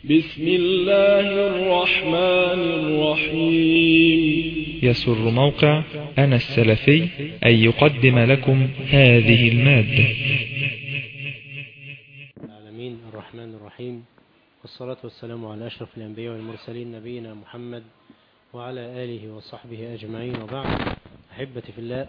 بسم الله الرحمن الرحيم. يسر موقع أنا السلفي أن يقدم لكم هذه المادة. العالمين الرحمن الرحيم، والصلاة والسلام على أشرف الأنبياء والمرسلين نبينا محمد وعلى آله وصحبه أجمعين، وبعد. أحبتي في الله،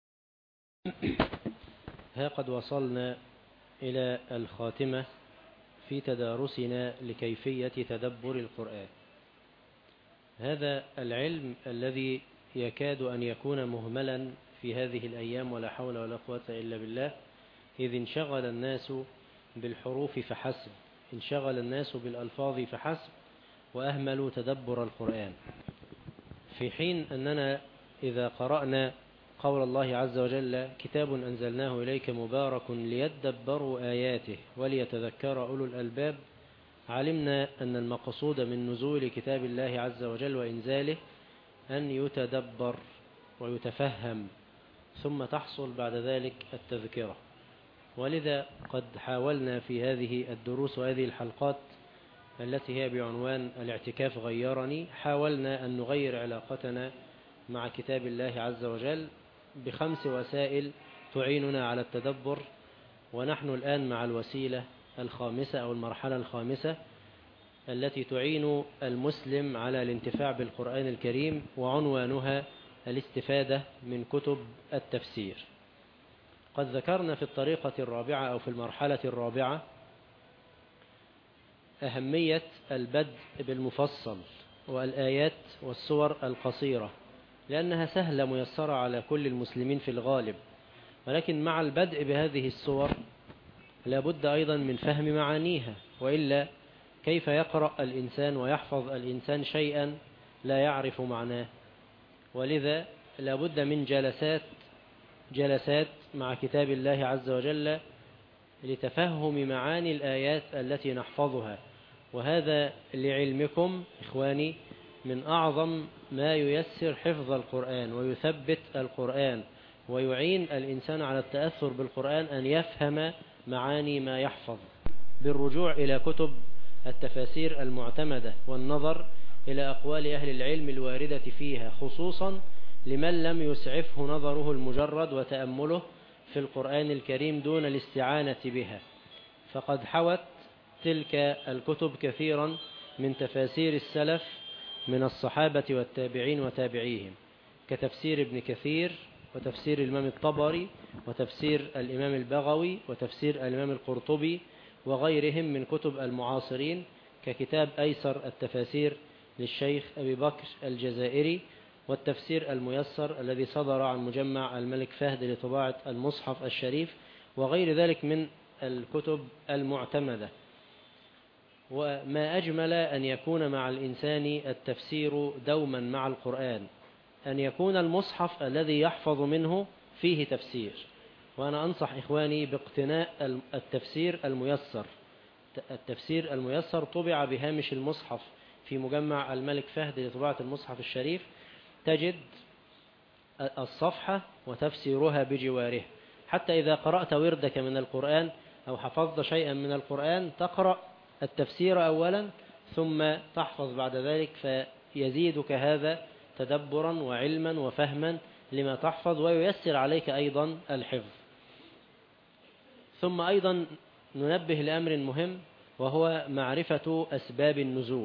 ها قد وصلنا إلى الخاتمة في تدارسنا لكيفية تدبر القرآن. هذا العلم الذي يكاد أن يكون مهملا في هذه الأيام، ولا حول ولا قوة إلا بالله، إذ انشغل الناس بالحروف فحسب، انشغل الناس بالألفاظ فحسب، وأهملوا تدبر القرآن. في حين أننا إذا قرأنا قول الله عز وجل: كتاب أنزلناه إليك مبارك ليدبروا آياته وليتذكر أولو الألباب، علمنا أن المقصود من نزول كتاب الله عز وجل وإنزاله أن يتدبر ويتفهم، ثم تحصل بعد ذلك التذكرة. ولذا قد حاولنا في هذه الدروس وهذه الحلقات التي هي بعنوان الاعتكاف غيرني، حاولنا أن نغير علاقتنا مع كتاب الله عز وجل ب5 وسائل تعيننا على التدبر. ونحن الآن مع الوسيلة الخامسة أو المرحلة الخامسة التي تعين المسلم على الانتفاع بالقرآن الكريم، وعنوانها الاستفادة من كتب التفسير. قد ذكرنا في الطريقة الرابعة أو في المرحلة الرابعة أهمية البدء بالمفصل والآيات والسور القصيرة، لأنها سهلة ميسرة على كل المسلمين في الغالب. ولكن مع البدء بهذه السور لابد أيضا من فهم معانيها، وإلا كيف يقرأ الإنسان ويحفظ الإنسان شيئا لا يعرف معناه؟ ولذا لابد من جلسات مع كتاب الله عز وجل لتفهم معاني الآيات التي نحفظها. وهذا لعلمكم إخواني من أعظم ما ييسر حفظ القرآن ويثبت القرآن ويعين الإنسان على التأثر بالقرآن، أن يفهم معاني ما يحفظ بالرجوع إلى كتب التفاسير المعتمدة والنظر إلى أقوال أهل العلم الواردة فيها، خصوصا لمن لم يسعفه نظره المجرد وتأمله في القرآن الكريم دون الاستعانة بها. فقد حوت تلك الكتب كثيرا من تفاسير السلف من الصحابة والتابعين وتابعيهم، كتفسير ابن كثير، وتفسير الإمام الطبري، وتفسير الإمام البغوي، وتفسير الإمام القرطبي، وغيرهم من كتب المعاصرين، ككتاب أيسر التفاسير للشيخ أبي بكر الجزائري، والتفسير الميسر الذي صدر عن مجمع الملك فهد لطباعة المصحف الشريف، وغير ذلك من الكتب المعتمدة. وما أجمل أن يكون مع الإنسان التفسير دوما مع القرآن، أن يكون المصحف الذي يحفظ منه فيه تفسير. وأنا أنصح إخواني باقتناء التفسير الميسر. التفسير الميسر طبع بهامش المصحف في مجمع الملك فهد لطباعة المصحف الشريف، تجد الصفحة وتفسيرها بجواره، حتى إذا قرأت وردك من القرآن أو حفظت شيئا من القرآن تقرأ التفسير أولا ثم تحفظ بعد ذلك، فيزيدك هذا تدبرا وعلما وفهما لما تحفظ، وييسر عليك أيضا الحفظ. ثم أيضا ننبه لأمر مهم، وهو معرفة أسباب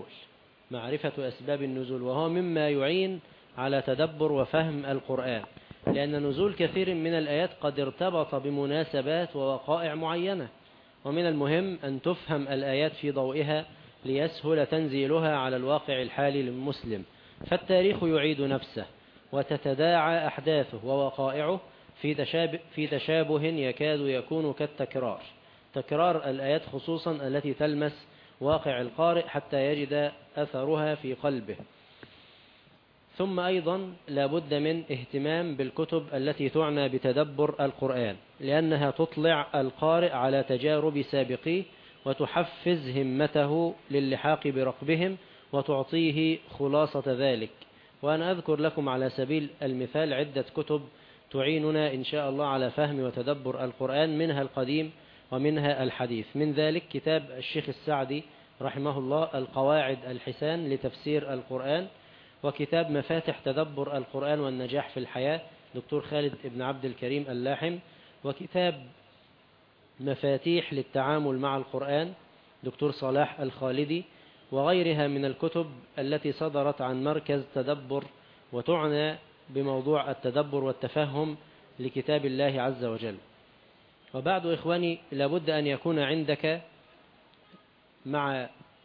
النزول، وهو مما يعين على تدبر وفهم القرآن، لأن نزول كثير من الآيات قد ارتبط بمناسبات ووقائع معينة، ومن المهم أن تفهم الآيات في ضوئها ليسهل تنزيلها على الواقع الحالي للمسلم. فالتاريخ يعيد نفسه، وتتداعى أحداثه ووقائعه في تشابه يكاد يكون كالتكرار، تكرار الآيات خصوصا التي تلمس واقع القارئ حتى يجد أثرها في قلبه. ثم أيضا لا بد من اهتمام بالكتب التي تعنى بتدبر القرآن، لأنها تطلع القارئ على تجارب سابقيه وتحفز همته للحاق بركبهم وتعطيه خلاصة ذلك. وأنا أذكر لكم على سبيل المثال عدة كتب تعيننا إن شاء الله على فهم وتدبر القرآن، منها القديم ومنها الحديث. من ذلك كتاب الشيخ السعدي رحمه الله القواعد الحسان لتفسير القرآن، وكتاب مفاتح تدبر القرآن والنجاح في الحياة دكتور خالد بن عبد الكريم اللاحم، وكتاب مفاتيح للتعامل مع القرآن دكتور صلاح الخالدي، وغيرها من الكتب التي صدرت عن مركز تدبر وتعنى بموضوع التدبر والتفهم لكتاب الله عز وجل. وبعد إخواني، لابد أن يكون عندك مع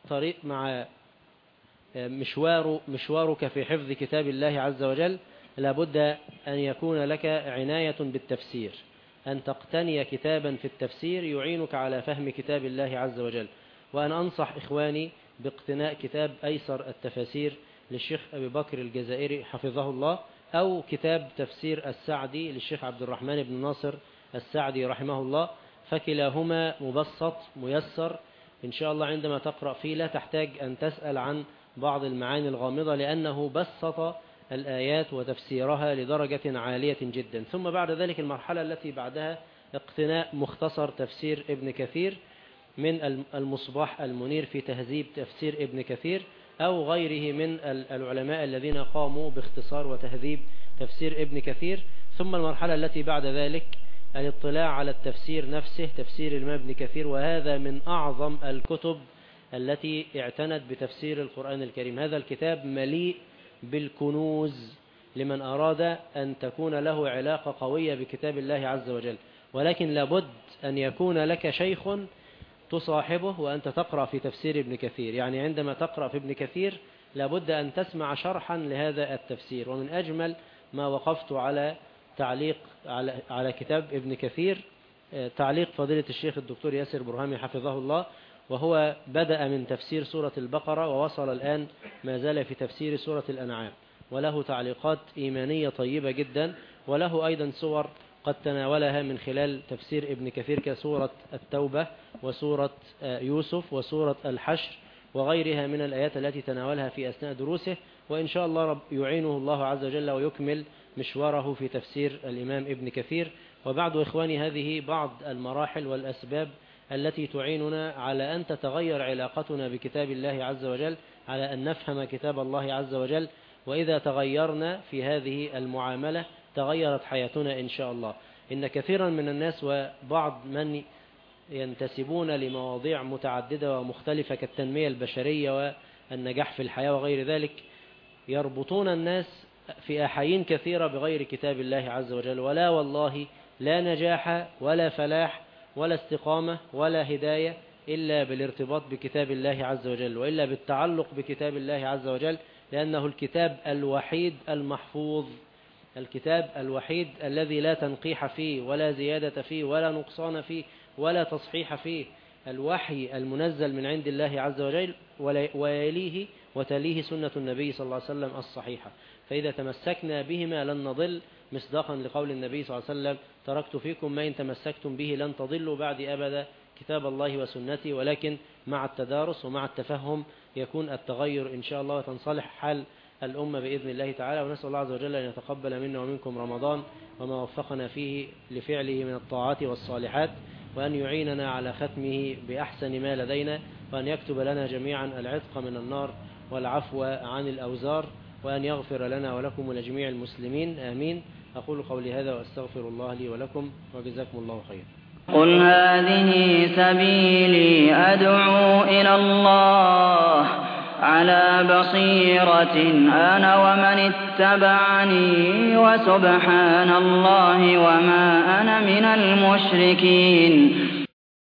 مشوارك في حفظ كتاب الله عز وجل لابد أن يكون لك عناية بالتفسير، أن تقتني كتابا في التفسير يعينك على فهم كتاب الله عز وجل. وأن أنصح إخواني باقتناء كتاب أيسر التفاسير للشيخ أبي بكر الجزائري حفظه الله، أو كتاب تفسير السعدي للشيخ عبد الرحمن بن ناصر السعدي رحمه الله، فكلاهما مبسط ميسر إن شاء الله. عندما تقرأ فيه لا تحتاج أن تسأل عن بعض المعاني الغامضة، لأنه بسط الآيات وتفسيرها لدرجة عالية جدا. ثم بعد ذلك المرحلة التي بعدها اقتناء مختصر تفسير ابن كثير من المصباح المنير في تهذيب تفسير ابن كثير، أو غيره من العلماء الذين قاموا باختصار وتهذيب تفسير ابن كثير. ثم المرحلة التي بعد ذلك الاطلاع على التفسير نفسه، تفسير الإمام ابن كثير، وهذا من أعظم الكتب التي اعتنت بتفسير القرآن الكريم. هذا الكتاب مليء بالكنوز لمن أراد أن تكون له علاقة قوية بكتاب الله عز وجل، ولكن لابد أن يكون لك شيخ تصاحبه وأنت تقرأ في تفسير ابن كثير. يعني عندما تقرأ في ابن كثير لابد أن تسمع شرحا لهذا التفسير. ومن أجمل ما وقفت على تعليق على كتاب ابن كثير تعليق فضيلة الشيخ الدكتور ياسر برهامي حفظه الله، وهو بدأ من تفسير سورة البقرة ووصل الآن ما زال في تفسير سورة الأنعام، وله تعليقات إيمانية طيبة جدا، وله أيضا صور قد تناولها من خلال تفسير ابن كثير كسورة التوبة وسورة يوسف وسورة الحشر وغيرها من الآيات التي تناولها في أثناء دروسه. وإن شاء الله يعينه الله عز وجل ويكمل مشواره في تفسير الإمام ابن كثير. وبعد إخواني، هذه بعض المراحل والأسباب التي تعيننا على أن تتغير علاقتنا بكتاب الله عز وجل، على أن نفهم كتاب الله عز وجل. وإذا تغيرنا في هذه المعاملة تغيرت حياتنا إن شاء الله. إن كثيرا من الناس وبعض من ينتسبون لمواضيع متعددة ومختلفة كالتنمية البشرية والنجاح في الحياة وغير ذلك يربطون الناس في أحايين كثيرة بغير كتاب الله عز وجل. ولا والله لا نجاح ولا فلاح ولا استقامة ولا هداية إلا بالارتباط بكتاب الله عز وجل، وإلا بالتعلق بكتاب الله عز وجل، لأنه الكتاب الوحيد المحفوظ، الكتاب الوحيد الذي لا تنقيح فيه ولا زيادة فيه ولا نقصان فيه ولا تصحيح فيه، الوحي المنزل من عند الله عز وجل، ويليه وتليه سنة النبي صلى الله عليه وسلم الصحيحة. فإذا تمسكنا بهما لن نضل، مصداقا لقول النبي صلى الله عليه وسلم: تركت فيكم ما إن تمسكتم به لن تضلوا بعد أبدا، كتاب الله وسنتي. ولكن مع التدارس ومع التفهم يكون التغير إن شاء الله وتنصلح حال الأمة بإذن الله تعالى. ونسأل الله عز وجل أن يتقبل منا ومنكم رمضان وما وفقنا فيه لفعله من الطاعات والصالحات، وأن يعيننا على ختمه بأحسن ما لدينا، وأن يكتب لنا جميعا العتق من النار والعفو عن الأوزار، وأن يغفر لنا ولكم ولجميع المسلمين، آمين. أقول قولي هذا وأستغفر الله لي ولكم، وجزاكم الله خيرا. قل هذه سبيلي أدعو إلى الله على بصيرة أنا ومن اتبعني، وسبحان الله وما أنا من المشركين.